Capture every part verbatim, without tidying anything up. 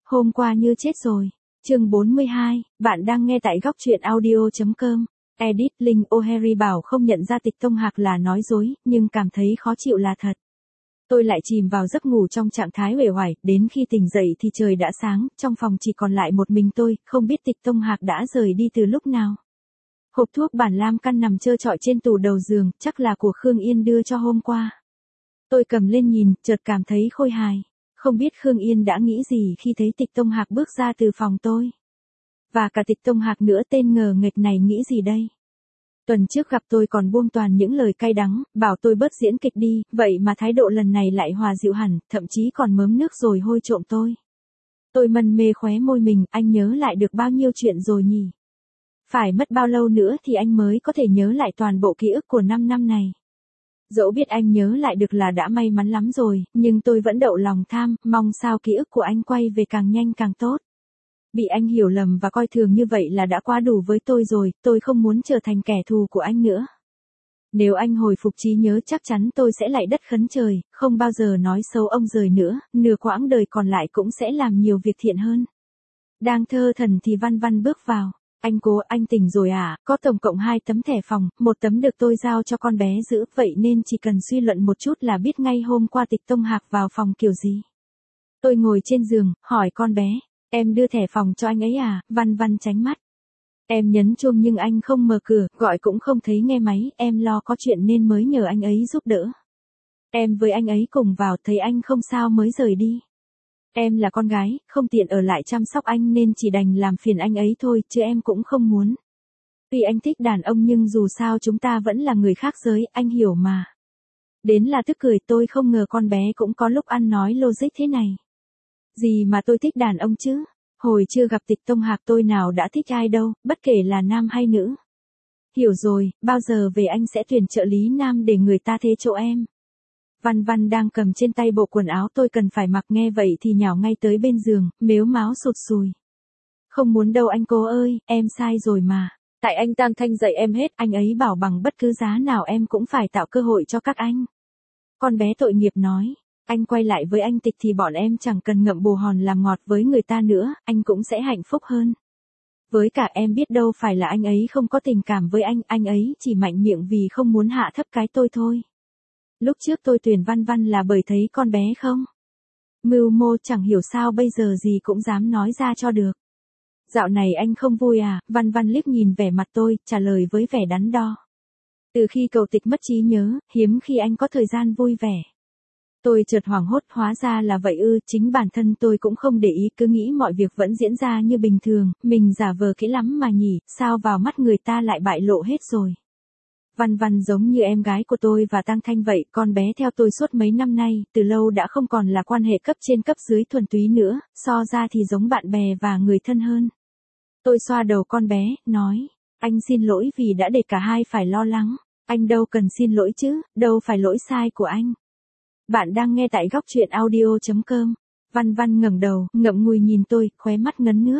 Hôm qua như chết rồi. Chương bốn mươi hai, bạn đang nghe tại góc truyện audio chấm com. Edit Linh O'Harry bảo không nhận ra Tịch Tông Hạc là nói dối, nhưng cảm thấy khó chịu là thật. Tôi lại chìm vào giấc ngủ trong trạng thái uể oải, đến khi tỉnh dậy thì trời đã sáng, trong phòng chỉ còn lại một mình tôi, không biết Tịch Tông Hạc đã rời đi từ lúc nào. Hộp thuốc bản lam căn nằm trơ trọi trên tủ đầu giường, chắc là của Khương Yên đưa cho hôm qua. Tôi cầm lên nhìn, chợt cảm thấy khôi hài. Không biết Khương Yên đã nghĩ gì khi thấy Tịch Tông Hạc bước ra từ phòng tôi. Và cả Tịch Tông Hạc nữa, tên ngờ nghệch này nghĩ gì đây? Tuần trước gặp tôi còn buông toàn những lời cay đắng, bảo tôi bớt diễn kịch đi, vậy mà thái độ lần này lại hòa dịu hẳn, thậm chí còn mớm nước rồi hôi trộm tôi. Tôi mân mê khóe môi mình, anh nhớ lại được bao nhiêu chuyện rồi nhỉ? Phải mất bao lâu nữa thì anh mới có thể nhớ lại toàn bộ ký ức của năm năm này? Dẫu biết anh nhớ lại được là đã may mắn lắm rồi, nhưng tôi vẫn đậu lòng tham, mong sao ký ức của anh quay về càng nhanh càng tốt. Bị anh hiểu lầm và coi thường như vậy là đã quá đủ với tôi rồi, tôi không muốn trở thành kẻ thù của anh nữa. Nếu anh hồi phục trí nhớ chắc chắn tôi sẽ lạy đất khấn trời, không bao giờ nói xấu ông rời nữa, nửa quãng đời còn lại cũng sẽ làm nhiều việc thiện hơn. Đang thơ thẩn thì Văn Văn bước vào. Anh Cố, anh tỉnh rồi à? Có tổng cộng hai tấm thẻ phòng, một tấm được tôi giao cho con bé giữ, vậy nên chỉ cần suy luận một chút là biết ngay hôm qua Tịch Tông Hạc vào phòng kiểu gì. Tôi ngồi trên giường, hỏi con bé, em đưa thẻ phòng cho anh ấy à? Văn Văn tránh mắt. Em nhấn chuông nhưng anh không mở cửa, gọi cũng không thấy nghe máy, em lo có chuyện nên mới nhờ anh ấy giúp đỡ. Em với anh ấy cùng vào, thấy anh không sao mới rời đi. Em là con gái, không tiện ở lại chăm sóc anh nên chỉ đành làm phiền anh ấy thôi, chứ em cũng không muốn. Tuy anh thích đàn ông nhưng dù sao chúng ta vẫn là người khác giới, anh hiểu mà. Đến là tức cười, tôi không ngờ con bé cũng có lúc ăn nói logic thế này. Gì mà tôi thích đàn ông chứ? Hồi chưa gặp Tịch Tông Hạc tôi nào đã thích ai đâu, bất kể là nam hay nữ. Hiểu rồi, bao giờ về anh sẽ tuyển trợ lý nam để người ta thế chỗ em. Văn Văn đang cầm trên tay bộ quần áo tôi cần phải mặc, nghe vậy thì nhào ngay tới bên giường, mếu máo sụt sùi. Không muốn đâu anh Cố ơi, em sai rồi mà. Tại anh Tam Thanh dạy em hết, anh ấy bảo bằng bất cứ giá nào em cũng phải tạo cơ hội cho các anh. Con bé tội nghiệp nói, anh quay lại với anh Tịch thì bọn em chẳng cần ngậm bồ hòn làm ngọt với người ta nữa, anh cũng sẽ hạnh phúc hơn. Với cả em biết đâu phải là anh ấy không có tình cảm với anh, anh ấy chỉ mạnh miệng vì không muốn hạ thấp cái tôi thôi. Lúc trước tôi tuyển Văn Văn là bởi thấy con bé không mưu mô, chẳng hiểu sao bây giờ gì cũng dám nói ra cho được. Dạo này anh không vui à? Văn Văn liếc nhìn vẻ mặt tôi, trả lời với vẻ đắn đo. Từ khi cậu Tịch mất trí nhớ, hiếm khi anh có thời gian vui vẻ. Tôi chợt hoảng hốt, hóa ra là vậy ư, chính bản thân tôi cũng không để ý, cứ nghĩ mọi việc vẫn diễn ra như bình thường, mình giả vờ kỹ lắm mà nhỉ, sao vào mắt người ta lại bại lộ hết rồi. Văn Văn giống như em gái của tôi và Tăng Thanh vậy, con bé theo tôi suốt mấy năm nay, từ lâu đã không còn là quan hệ cấp trên cấp dưới thuần túy nữa, so ra thì giống bạn bè và người thân hơn. Tôi xoa đầu con bé, nói, anh xin lỗi vì đã để cả hai phải lo lắng, anh đâu cần xin lỗi chứ, đâu phải lỗi sai của anh. Bạn đang nghe tại góc truyện audio chấm com. Văn Văn ngẩng đầu, ngậm ngùi nhìn tôi, khóe mắt ngấn nước.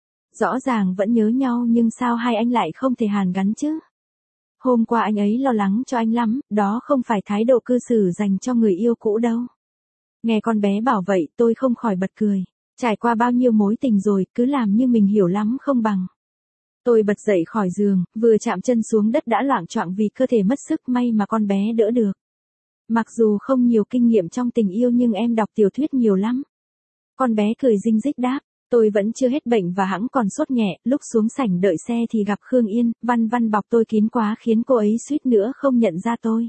Rõ ràng vẫn nhớ nhau nhưng sao hai anh lại không thể hàn gắn chứ? Hôm qua anh ấy lo lắng cho anh lắm, đó không phải thái độ cư xử dành cho người yêu cũ đâu. Nghe con bé bảo vậy, tôi không khỏi bật cười. Trải qua bao nhiêu mối tình rồi, cứ làm như mình hiểu lắm không bằng. Tôi bật dậy khỏi giường, vừa chạm chân xuống đất đã loạng choạng vì cơ thể mất sức, may mà con bé đỡ được. Mặc dù không nhiều kinh nghiệm trong tình yêu nhưng em đọc tiểu thuyết nhiều lắm. Con bé cười rinh rích đáp. Tôi vẫn chưa hết bệnh và hẵng còn sốt nhẹ, lúc xuống sảnh đợi xe thì gặp Khương Yên, Văn Văn bọc tôi kín quá khiến cô ấy suýt nữa không nhận ra tôi.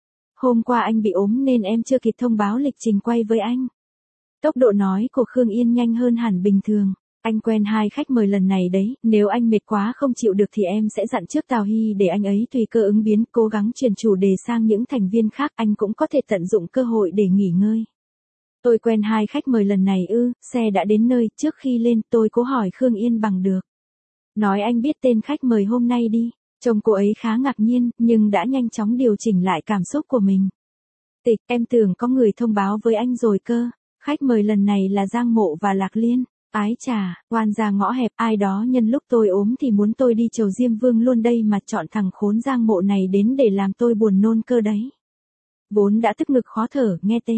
Hôm qua anh bị ốm nên em chưa kịp thông báo lịch trình quay với anh. Tốc độ nói của Khương Yên nhanh hơn hẳn bình thường. Anh quen hai khách mời lần này đấy, nếu anh mệt quá không chịu được thì em sẽ dặn trước Tào Hy để anh ấy tùy cơ ứng biến, cố gắng chuyển chủ đề sang những thành viên khác, anh cũng có thể tận dụng cơ hội để nghỉ ngơi. Tôi quen hai khách mời lần này ư, xe đã đến nơi, trước khi lên tôi cố hỏi Khương Yên bằng được. Nói anh biết tên khách mời hôm nay đi, trông cô ấy khá ngạc nhiên, nhưng đã nhanh chóng điều chỉnh lại cảm xúc của mình. Tịch, em tưởng có người thông báo với anh rồi cơ, khách mời lần này là Giang Mộ và Lạc Liên. Ái chà, oan ra ngõ hẹp, ai đó nhân lúc tôi ốm thì muốn tôi đi chầu Diêm Vương luôn đây mà chọn thằng khốn Giang Mộ này đến để làm tôi buồn nôn cơ đấy. Vốn đã tức ngực khó thở, nghe tên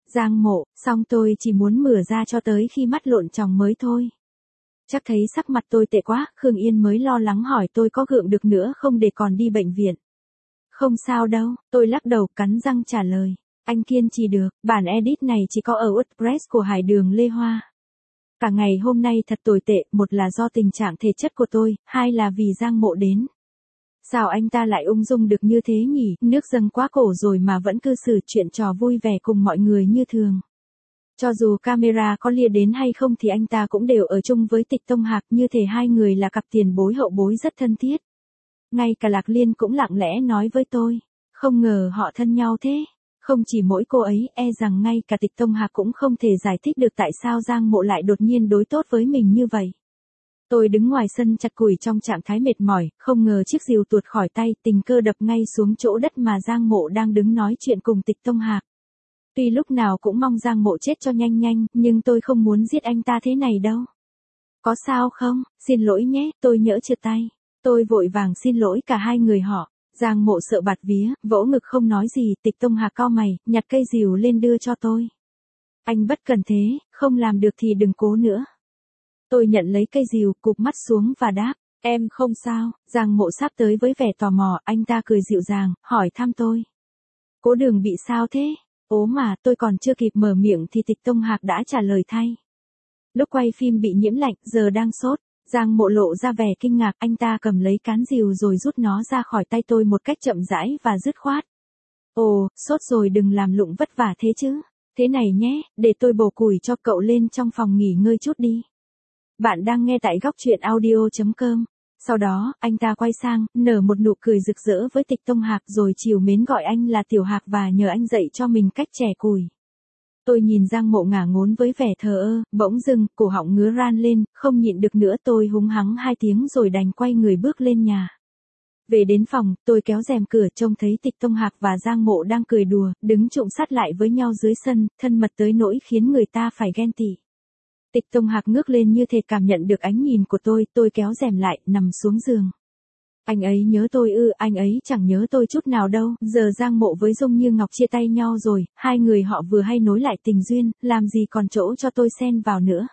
Giang Mộ, xong tôi chỉ muốn mửa ra cho tới khi mắt lộn tròng mới thôi. Chắc thấy sắc mặt tôi tệ quá, Khương Yên mới lo lắng hỏi tôi có gượng được nữa không để còn đi bệnh viện. Không sao đâu, tôi lắc đầu cắn răng trả lời. Anh kiên trì được, bản edit này chỉ có ở WordPress của Hải Đường Lê Hoa. Cả ngày hôm nay thật tồi tệ, một là do tình trạng thể chất của tôi, hai là vì Giang Mộ đến. Sao anh ta lại ung dung được như thế nhỉ, nước dâng quá cổ rồi mà vẫn cư xử chuyện trò vui vẻ cùng mọi người như thường. Cho dù camera có lia đến hay không thì anh ta cũng đều ở chung với Tịch Tông Hạc, như thể hai người là cặp tiền bối hậu bối rất thân thiết. Ngay cả Lạc Liên cũng lặng lẽ nói với tôi, không ngờ họ thân nhau thế. Không chỉ mỗi cô ấy, e rằng ngay cả Tịch Tông Hạc cũng không thể giải thích được tại sao Giang Mộ lại đột nhiên đối tốt với mình như vậy. Tôi đứng ngoài sân chặt củi trong trạng thái mệt mỏi, không ngờ chiếc rìu tuột khỏi tay, tình cờ đập ngay xuống chỗ đất mà Giang Mộ đang đứng nói chuyện cùng Tịch Tông Hạc. Tuy lúc nào cũng mong Giang Mộ chết cho nhanh nhanh, nhưng tôi không muốn giết anh ta thế này đâu. Có sao không, xin lỗi nhé, tôi nhỡ trượt tay. Tôi vội vàng xin lỗi cả hai người họ. Giang Mộ sợ bạt vía, vỗ ngực không nói gì, Tịch Tông Hạc cau mày, nhặt cây rìu lên đưa cho tôi. Anh bất cần thế, không làm được thì đừng cố nữa. Tôi nhận lấy cây rìu, cụp mắt xuống và đáp, em không sao. Giang Mộ sắp tới với vẻ tò mò, anh ta cười dịu dàng, hỏi thăm tôi. Cố Đường bị sao thế? Ố mà, tôi còn chưa kịp mở miệng thì Tịch Tông Hạc đã trả lời thay. Lúc quay phim bị nhiễm lạnh, giờ đang sốt. Giang Mộ lộ ra vẻ kinh ngạc, anh ta cầm lấy cán rìu rồi rút nó ra khỏi tay tôi một cách chậm rãi và dứt khoát. Ồ, sốt rồi đừng làm lụng vất vả thế chứ. Thế này nhé, để tôi bổ củi cho cậu lên trong phòng nghỉ ngơi chút đi. Bạn đang nghe tại góc truyện audio chấm com. Sau đó, anh ta quay sang, nở một nụ cười rực rỡ với Tịch Tông Hạc rồi trìu mến gọi anh là Tiểu Hạc và nhờ anh dạy cho mình cách chẻ củi. Tôi nhìn Giang Mộ ngả ngốn với vẻ thờ ơ, bỗng dưng, cổ họng ngứa ran lên, không nhịn được nữa tôi húng hắng hai tiếng rồi đành quay người bước lên nhà. Về đến phòng, tôi kéo rèm cửa trông thấy Tịch Tông Hạc và Giang Mộ đang cười đùa, đứng chụm sát lại với nhau dưới sân, thân mật tới nỗi khiến người ta phải ghen tị. Tịch Tông Hạc ngước lên như thể cảm nhận được ánh nhìn của tôi, tôi kéo rèm lại, nằm xuống giường. Anh ấy nhớ tôi ư, anh ấy chẳng nhớ tôi chút nào đâu, giờ Giang Mộ với Dung Như Ngọc chia tay nhau rồi, hai người họ vừa hay nối lại tình duyên, làm gì còn chỗ cho tôi xen vào nữa.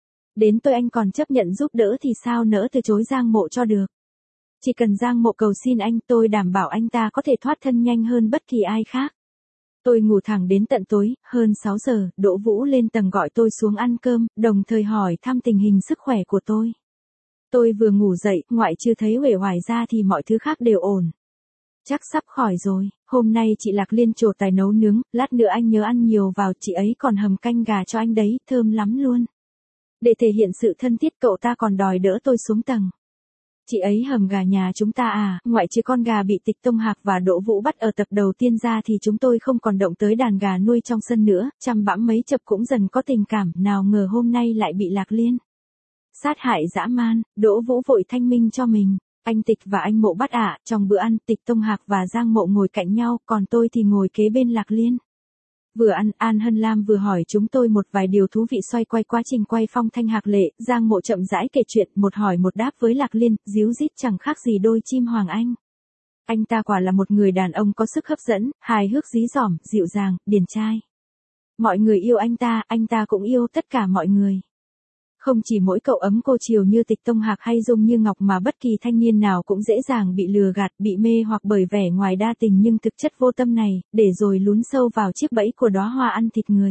Đến tôi anh còn chấp nhận giúp đỡ thì sao nỡ từ chối Giang Mộ cho được. Chỉ cần Giang Mộ cầu xin anh, tôi đảm bảo anh ta có thể thoát thân nhanh hơn bất kỳ ai khác. Tôi ngủ thẳng đến tận tối, hơn sáu giờ, Đỗ Vũ lên tầng gọi tôi xuống ăn cơm, đồng thời hỏi thăm tình hình sức khỏe của tôi. Tôi vừa ngủ dậy, ngoại trừ thấy uể oải ra thì mọi thứ khác đều ổn. Chắc sắp khỏi rồi, hôm nay chị Lạc Liên trổ tài nấu nướng, lát nữa anh nhớ ăn nhiều vào, chị ấy còn hầm canh gà cho anh đấy, thơm lắm luôn. Để thể hiện sự thân thiết cậu ta còn đòi đỡ tôi xuống tầng. Chị ấy hầm gà nhà chúng ta à, ngoại trừ con gà bị Tịch Tông Hạc và Đỗ Vũ bắt ở tập đầu tiên ra thì chúng tôi không còn động tới đàn gà nuôi trong sân nữa, chăm bẵm mấy chập cũng dần có tình cảm, nào ngờ hôm nay lại bị Lạc Liên sát hại dã man. Đỗ Vũ vội thanh minh cho mình, anh Tịch và anh Mộ bắt ạ. Trong bữa ăn, Tịch Tông Hạc và Giang Mộ ngồi cạnh nhau, còn tôi thì ngồi kế bên Lạc Liên. Vừa ăn, An Hân Lam vừa hỏi chúng tôi một vài điều thú vị xoay quay quá trình quay Phong Thanh Hạc Lệ. Giang Mộ chậm rãi kể chuyện, một hỏi một đáp với Lạc Liên, díu dít chẳng khác gì đôi chim hoàng anh. Anh ta quả là một người đàn ông có sức hấp dẫn, hài hước dí dỏm, dịu dàng, điển trai. Mọi người yêu anh ta, anh ta cũng yêu tất cả mọi người. Không chỉ mỗi cậu ấm cô chiều như Tịch Tông Hạc hay Dung Như Ngọc mà bất kỳ thanh niên nào cũng dễ dàng bị lừa gạt, bị mê hoặc bởi vẻ ngoài đa tình nhưng thực chất vô tâm này, để rồi lún sâu vào chiếc bẫy của đóa hoa ăn thịt người.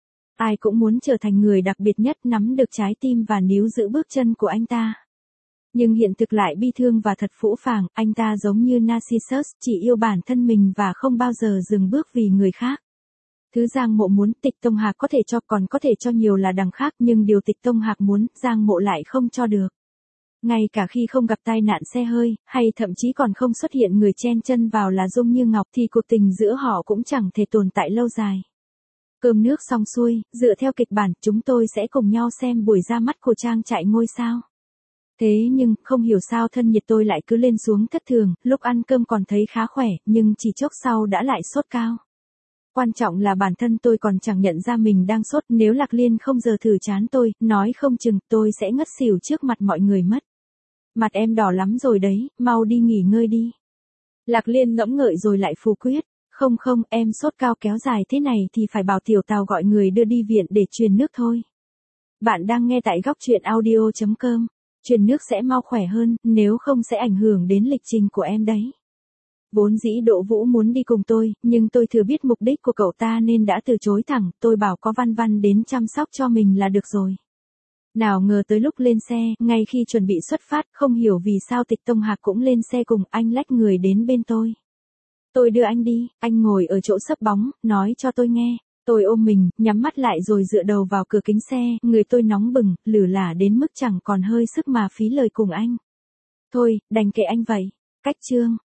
Ai cũng muốn trở thành người đặc biệt nhất, nắm được trái tim và níu giữ bước chân của anh ta. Nhưng hiện thực lại bi thương và thật phũ phàng, anh ta giống như Narcissus, chỉ yêu bản thân mình và không bao giờ dừng bước vì người khác. Thứ Giang Mộ muốn, Tịch Tông Hạc có thể cho, còn có thể cho nhiều là đằng khác, nhưng điều Tịch Tông Hạc muốn, Giang Mộ lại không cho được. Ngay cả khi không gặp tai nạn xe hơi, hay thậm chí còn không xuất hiện người chen chân vào là Dung Như Ngọc thì cuộc tình giữa họ cũng chẳng thể tồn tại lâu dài. Cơm nước xong xuôi, dựa theo kịch bản, chúng tôi sẽ cùng nhau xem buổi ra mắt của trang trại ngôi sao. Thế nhưng, không hiểu sao thân nhiệt tôi lại cứ lên xuống thất thường, lúc ăn cơm còn thấy khá khỏe, nhưng chỉ chốc sau đã lại sốt cao. Quan trọng là bản thân tôi còn chẳng nhận ra mình đang sốt, nếu Lạc Liên không giờ thử chán tôi, nói không chừng tôi sẽ ngất xỉu trước mặt mọi người mất. Mặt em đỏ lắm rồi đấy, mau đi nghỉ ngơi đi. Lạc Liên ngẫm ngợi rồi lại phủ quyết, Không không, em sốt cao kéo dài thế này thì phải bảo tiểu Tào gọi người đưa đi viện để truyền nước thôi. Bạn đang nghe tại góc truyện audio chấm com. Truyền nước sẽ mau khỏe hơn, nếu không sẽ ảnh hưởng đến lịch trình của em đấy. Vốn dĩ Đỗ Vũ muốn đi cùng tôi, nhưng tôi thừa biết mục đích của cậu ta nên đã từ chối thẳng, tôi bảo có Văn Văn đến chăm sóc cho mình là được rồi. Nào ngờ tới lúc lên xe, ngay khi chuẩn bị xuất phát, không hiểu vì sao Tịch Tông Hạc cũng lên xe cùng, anh lách người đến bên tôi. Tôi đưa anh đi, anh ngồi ở chỗ xấp bóng, nói cho tôi nghe. Tôi ôm mình, nhắm mắt lại rồi dựa đầu vào cửa kính xe, người tôi nóng bừng, lử lả đến mức chẳng còn hơi sức mà phí lời cùng anh. Thôi, đành kệ anh vậy. Cách chương.